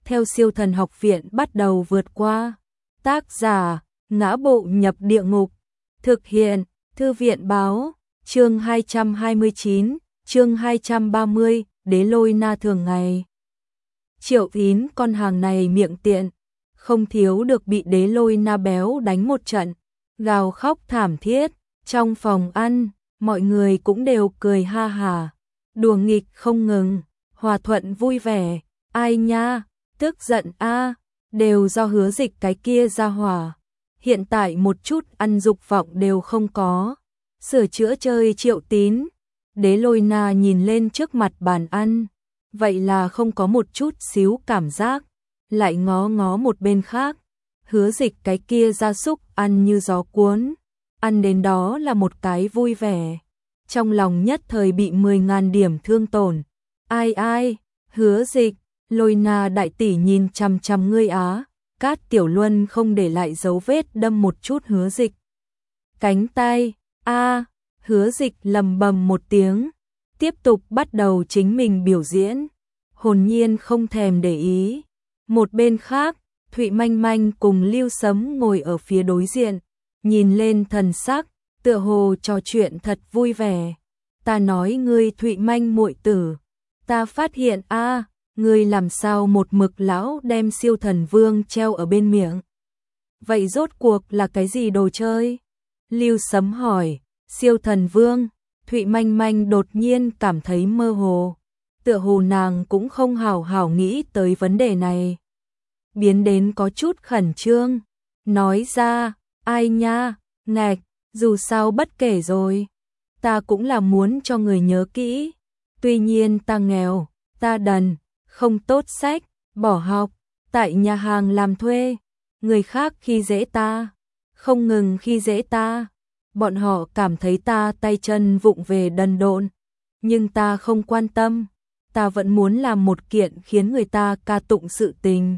theo Siêu Thần Học Viện bắt đầu vượt qua. Tác giả: Ngã Bộ Nhập Địa Ngục. Thực hiện: Thư viện báo. Chương 229, chương 230, Đế Lôi Na thường ngày. Triệu Tín con hàng này miệng tiện, không thiếu được bị Đế Lôi Na béo đánh một trận, gào khóc thảm thiết. Trong phòng ăn, mọi người cũng đều cười ha hả, đùa nghịch không ngừng, hòa thuận vui vẻ. Ai nha, tức giận a, đều do Hứa Dịch cái kia ra hỏa. Hiện tại một chút ăn dục vọng đều không có. Sửa chữa chơi Triệu Tín. Đế Lôi Na nhìn lên trước mặt bàn ăn, vậy là không có một chút xíu cảm giác, lại ngó ngó một bên khác. Hứa Dịch cái kia gia súc ăn như gió cuốn, ăn đến đó là một cái vui vẻ. Trong lòng nhất thời bị 10.000 điểm thương tổn. Ai ai, Hứa Dịch, Lôi Na đại tỷ nhìn chằm chằm ngươi á. Cát Tiểu Luân không để lại dấu vết đâm một chút Hứa Dịch cánh tay. A, Hứa Dịch lầm bầm một tiếng, tiếp tục bắt đầu chính mình biểu diễn, hồn nhiên không thèm để ý. Một bên khác, Thụy Manh Manh cùng Lưu Sấm ngồi ở phía đối diện, nhìn lên thần sắc, tựa hồ trò chuyện thật vui vẻ. Ta nói ngươi Thụy Manh muội tử, ta phát hiện a, ngươi làm sao một mực lão đem Siêu Thần Vương treo ở bên miệng. Vậy rốt cuộc là cái gì đồ chơi? Lưu Sấm hỏi. Siêu Thần Vương. Thụy Manh Manh đột nhiên cảm thấy mơ hồ, tựa hồ nàng cũng không hào hào nghĩ tới vấn đề này, biến đến có chút khẩn trương, nói ra, ai nha, ngạch, dù sao bất kể rồi, ta cũng là muốn cho người nhớ kỹ, tuy nhiên ta nghèo, ta đần, không tốt sách, bỏ học, tại nhà hàng làm thuê, người khác khi dễ ta, không ngừng khi dễ ta. Bọn họ cảm thấy ta tay chân vụng về đần độn, nhưng ta không quan tâm, ta vẫn muốn làm một kiện khiến người ta ca tụng sự tình,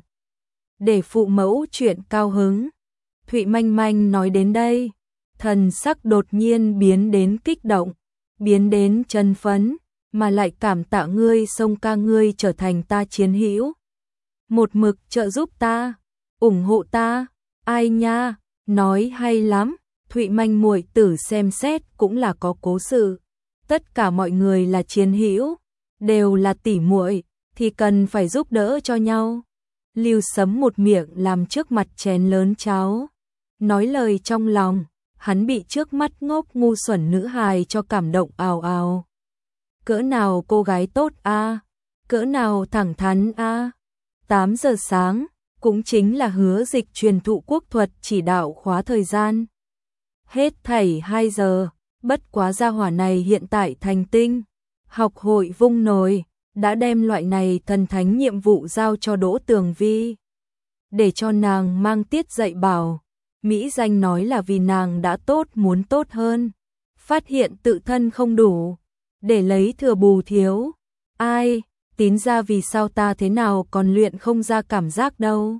để phụ mẫu chuyện cao hứng. Thụy Manh Manh nói đến đây, thần sắc đột nhiên biến đến kích động, biến đến chân phấn, mà lại cảm tạ ngươi Sông ca ngươi trở thành ta chiến hữu, một mực trợ giúp ta, ủng hộ ta. Ai nha, nói hay lắm. Thụy Manh muội tử xem xét cũng là có cố sự. Tất cả mọi người là chiến hữu, đều là tỉ muội, thì cần phải giúp đỡ cho nhau. Lưu Sấm một miệng làm trước mặt chén lớn cháo, nói lời trong lòng, hắn bị trước mắt ngốc ngu xuẩn nữ hài cho cảm động ào ào. Cỡ nào cô gái tốt a, cỡ nào thẳng thắn a. 8 giờ sáng, cũng chính là Hứa Dịch truyền thụ quốc thuật chỉ đạo khóa thời gian. Hết thảy 2 giờ, bất quá gia hỏa này hiện tại thành tinh. Học hội vung nồi, đã đem loại này thần thánh nhiệm vụ giao cho Đỗ Tường Vi. Để cho nàng mang tiết dạy bảo, mỹ danh nói là vì nàng đã tốt muốn tốt hơn. Phát hiện tự thân không đủ, để lấy thừa bù thiếu. Ai, Tín ra vì sao ta thế nào còn luyện không ra cảm giác đâu.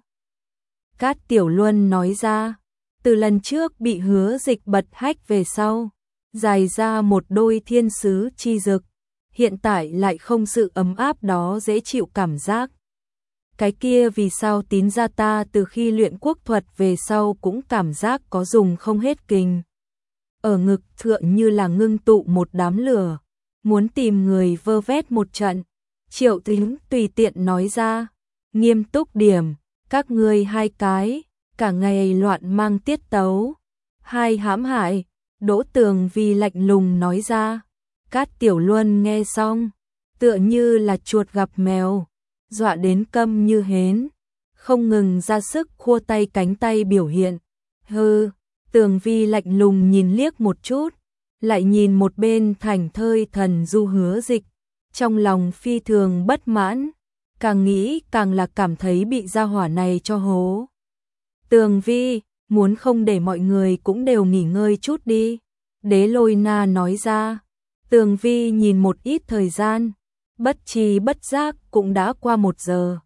Cát Tiểu Luân nói ra. Từ lần trước bị Hứa Dịch bật hách về sau, dài ra một đôi thiên sứ chi dực, hiện tại lại không sự ấm áp đó dễ chịu cảm giác. Cái kia vì sao Tín ra ta từ khi luyện quốc thuật về sau cũng cảm giác có dùng không hết kình. Ở ngực thượng như là ngưng tụ một đám lửa, muốn tìm người vơ vét một trận. Triệu Tín tùy tiện nói ra, nghiêm túc điểm, các ngươi hai cái cả ngày loạn mang tiết tấu, hai hãm hại. Đỗ Tường Vi lạnh lùng nói ra. Cát Tiểu Luân nghe xong, tựa như là chuột gặp mèo, dọa đến câm như hến, không ngừng ra sức khua tay cánh tay biểu hiện. Hừ, Tường Vi lạnh lùng nhìn liếc một chút, lại nhìn một bên thành thơi thần du Hứa Dịch, trong lòng phi thường bất mãn, càng nghĩ càng là cảm thấy bị gia hỏa này cho hố. Tường Vi, muốn không để mọi người cũng đều nghỉ ngơi chút đi. Đế Lôi Na nói ra. Tường Vi nhìn một ít thời gian, bất tri bất giác cũng đã qua 1 giờ.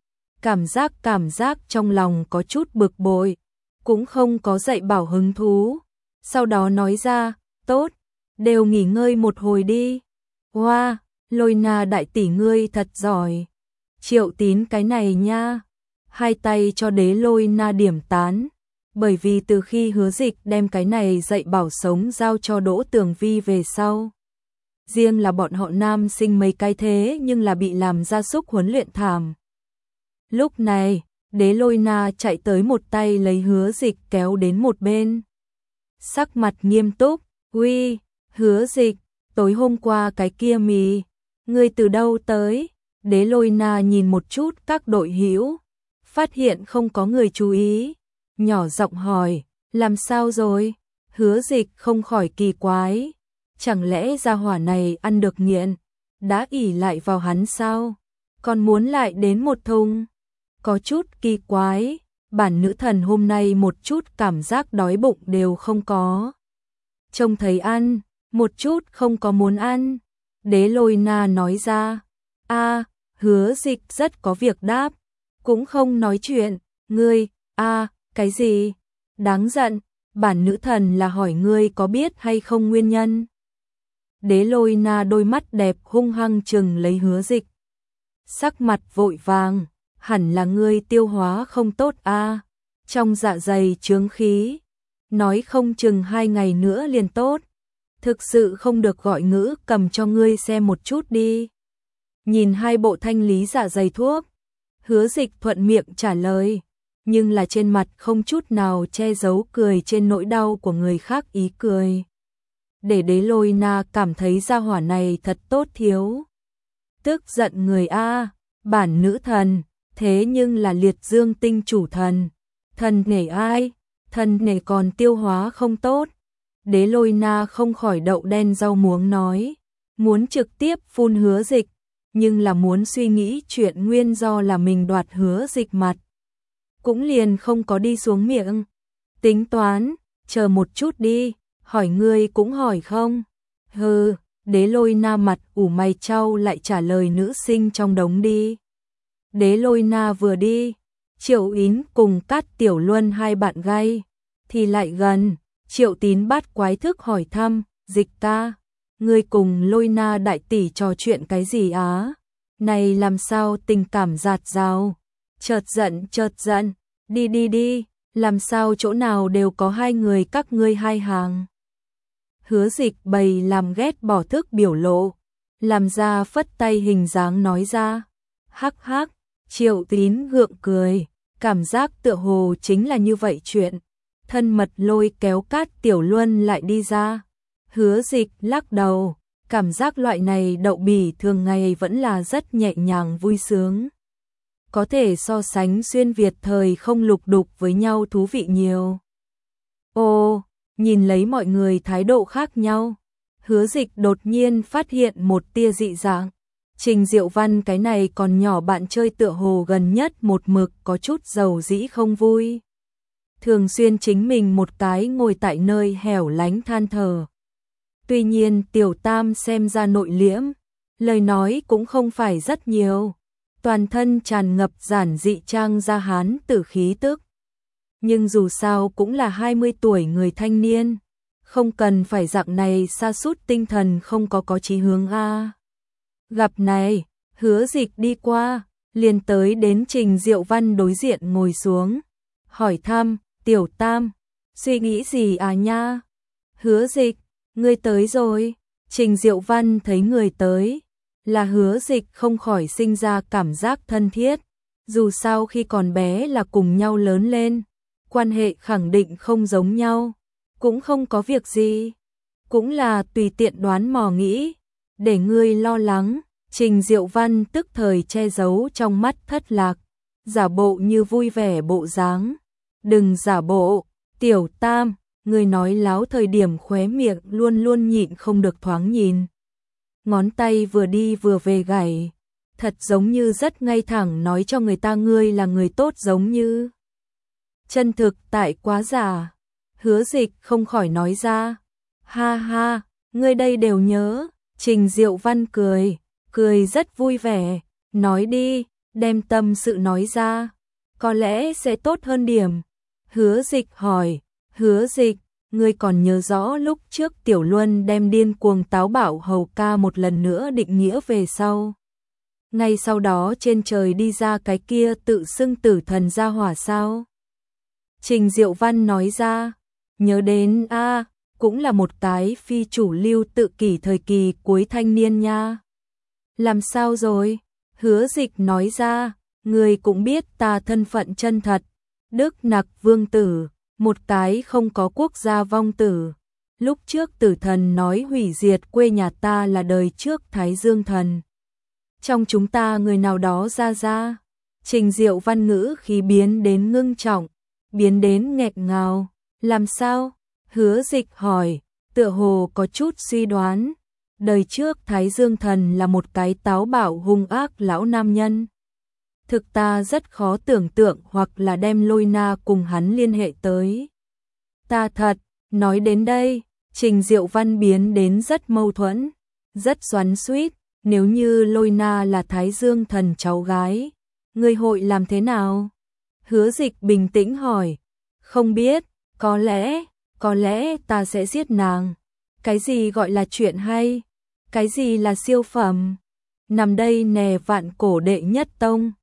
Cảm giác trong lòng có chút bực bội, cũng không có dạy bảo hứng thú. Sau đó nói ra, tốt, đều nghỉ ngơi một hồi đi. Hoa, Lôi Na đại tỷ ngươi thật giỏi. Triệu Tín cái này nha, hai tay cho Đế Lôi Na điểm tán. Bởi vì từ khi Hứa Dịch đem cái này dạy bảo sống giao cho Đỗ Tường Vi về sau, riêng là bọn họ nam sinh mấy cái thế nhưng là bị làm gia súc huấn luyện thảm. Lúc này, Đế Lôi Na chạy tới một tay lấy Hứa Dịch kéo đến một bên. Sắc mặt nghiêm túc, "Uy, Hứa Dịch, tối hôm qua cái kia mì, ngươi từ đâu tới?" Đế Lôi Na nhìn một chút các đội hữu, phát hiện không có người chú ý, nhỏ giọng hỏi, "Làm sao rồi?" Hứa Dịch không khỏi kỳ quái, chẳng lẽ gia hỏa này ăn được nghiện, đã ỷ lại vào hắn sao? Còn muốn lại đến một thùng? Có chút kỳ quái, bản nữ thần hôm nay một chút cảm giác đói bụng đều không có. Trông thấy ăn, một chút không có muốn ăn. Đế Lôi Na nói ra. Hứa Dịch rất có việc đáp, cũng không nói chuyện. Ngươi, cái gì? Đáng giận, bản nữ thần là hỏi ngươi có biết hay không nguyên nhân. Đế Lôi Na đôi mắt đẹp hung hăng trừng lấy Hứa Dịch. Sắc mặt vội vàng, hẳn là ngươi tiêu hóa không tốt trong dạ dày chướng khí, nói không chừng 2 ngày nữa liền tốt. Thực sự không được gọi ngữ cầm cho ngươi xem một chút đi. Nhìn 2 bộ thanh lý dạ dày thuốc, Hứa Dịch thuận miệng trả lời, nhưng là trên mặt không chút nào che giấu cười trên nỗi đau của người khác ý cười. Để Đế Lôi Na cảm thấy gia hỏa này thật tốt thiếu. Tức giận người bản nữ thần, thế nhưng là liệt dương tinh chủ thần. Thần nể ai? Thần nể còn tiêu hóa không tốt. Đế Lôi Na không khỏi đậu đen rau muống nói, muốn trực tiếp phun Hứa Dịch, nhưng là muốn suy nghĩ chuyện nguyên do là mình đoạt Hứa Dịch mặt. Cũng liền không có đi xuống miệng. Tính toán, chờ một chút đi, hỏi ngươi cũng hỏi không? Hừ, Đế Lôi Na mặt ủ mày chau lại trả lời nữ sinh trong đống đi. Đế Lôi Na vừa đi, Triệu Yến cùng Cát Tiểu Luân 2 bạn gay thì lại gần. Triệu Tín bắt quái thức hỏi thăm, Dịch ca, ngươi cùng Lôi Na đại tỷ trò chuyện cái gì này làm sao tình cảm dạt dào? Chợt giận, đi, làm sao chỗ nào đều có 2 người các ngươi 2 hàng. Hứa Dịch bày làm ghét bỏ thức biểu lộ, làm ra phất tay hình dáng nói ra, hắc, Triệu Tín gượng cười, cảm giác tựa hồ chính là như vậy chuyện. Thân mật lôi kéo Cát Tiểu Luân lại đi ra. Hứa Dịch lắc đầu, cảm giác loại này đậu bỉ thường ngày vẫn là rất nhẹ nhàng vui sướng. Có thể so sánh xuyên Việt thời không lục đục với nhau thú vị nhiều. Nhìn lấy mọi người thái độ khác nhau, Hứa Dịch đột nhiên phát hiện một tia dị dạng. Trình Diệu Văn cái này còn nhỏ bạn chơi tựa hồ gần nhất một mực có chút dầu dĩ không vui. Thường xuyên chính mình một cái ngồi tại nơi hẻo lánh than thở. Tuy nhiên Tiểu Tam xem ra nội liễm, lời nói cũng không phải rất nhiều, toàn thân tràn ngập giản dị trang gia hán tử khí tức. Nhưng dù sao cũng là 20 tuổi người thanh niên, không cần phải dạng này sa sút tinh thần không có chí hướng Gặp này, Hứa Dịch đi qua, liền tới đến Trình Diệu Văn đối diện ngồi xuống, hỏi thăm, Tiểu Tam, suy nghĩ gì nha? Hứa Dịch, ngươi tới rồi. Trình Diệu Văn thấy người tới, là Hứa Dịch không khỏi sinh ra cảm giác thân thiết. Dù sao khi còn bé là cùng nhau lớn lên, quan hệ khẳng định không giống nhau, cũng không có việc gì. Cũng là tùy tiện đoán mò nghĩ, để ngươi lo lắng. Trình Diệu Văn tức thời che giấu trong mắt thất lạc, giả bộ như vui vẻ bộ dáng. Đừng giả bộ, Tiểu Tam, người nói láo thời điểm khóe miệng luôn luôn nhịn không được thoáng nhìn. Ngón tay vừa đi vừa về gảy, thật giống như rất ngay thẳng nói cho người ta ngươi là người tốt giống như. Chân thực tại quá giả, Hứa Dịch không khỏi nói ra. Ha, ngươi đây đều nhớ. Trình Diệu Văn cười rất vui vẻ, nói đi, đem tâm sự nói ra, có lẽ sẽ tốt hơn điểm. Hứa Dịch hỏi, Hứa Dịch, ngươi còn nhớ rõ lúc trước Tiểu Luân đem điên cuồng táo bạo hầu ca một lần nữa định nghĩa về sau. ngay sau đó trên trời đi ra cái kia tự xưng tử thần gia hỏa sao? Trình Diệu Văn nói ra, nhớ đến cũng là một cái phi chủ lưu tự kỷ thời kỳ cuối thanh niên nha. Làm sao rồi? Hứa Dịch nói ra, người cũng biết ta thân phận chân thật, Đức Nặc Vương tử, một cái không có quốc gia vong tử. Lúc trước tử thần nói hủy diệt quê nhà ta là đời trước Thái Dương thần. Trong chúng ta người nào đó ra. Trình Diệu Văn ngữ khí biến đến ngưng trọng, biến đến nghẹt ngào. Làm sao? Hứa Dịch hỏi, tựa hồ có chút suy đoán. Đời trước Thái Dương thần là một cái táo bạo hung ác lão nam nhân. Thực ta rất khó tưởng tượng hoặc là đem Lôi Na cùng hắn liên hệ tới. Ta thật, nói đến đây, Trình Diệu Văn biến đến rất mâu thuẫn, rất xoắn xuýt. Nếu như Lôi Na là Thái Dương thần cháu gái, ngươi hội làm thế nào? Hứa Dịch bình tĩnh hỏi, không biết, có lẽ ta sẽ giết nàng. Cái gì gọi là chuyện hay? Cái gì là siêu phẩm? Nằm đây nè vạn cổ đệ nhất tông,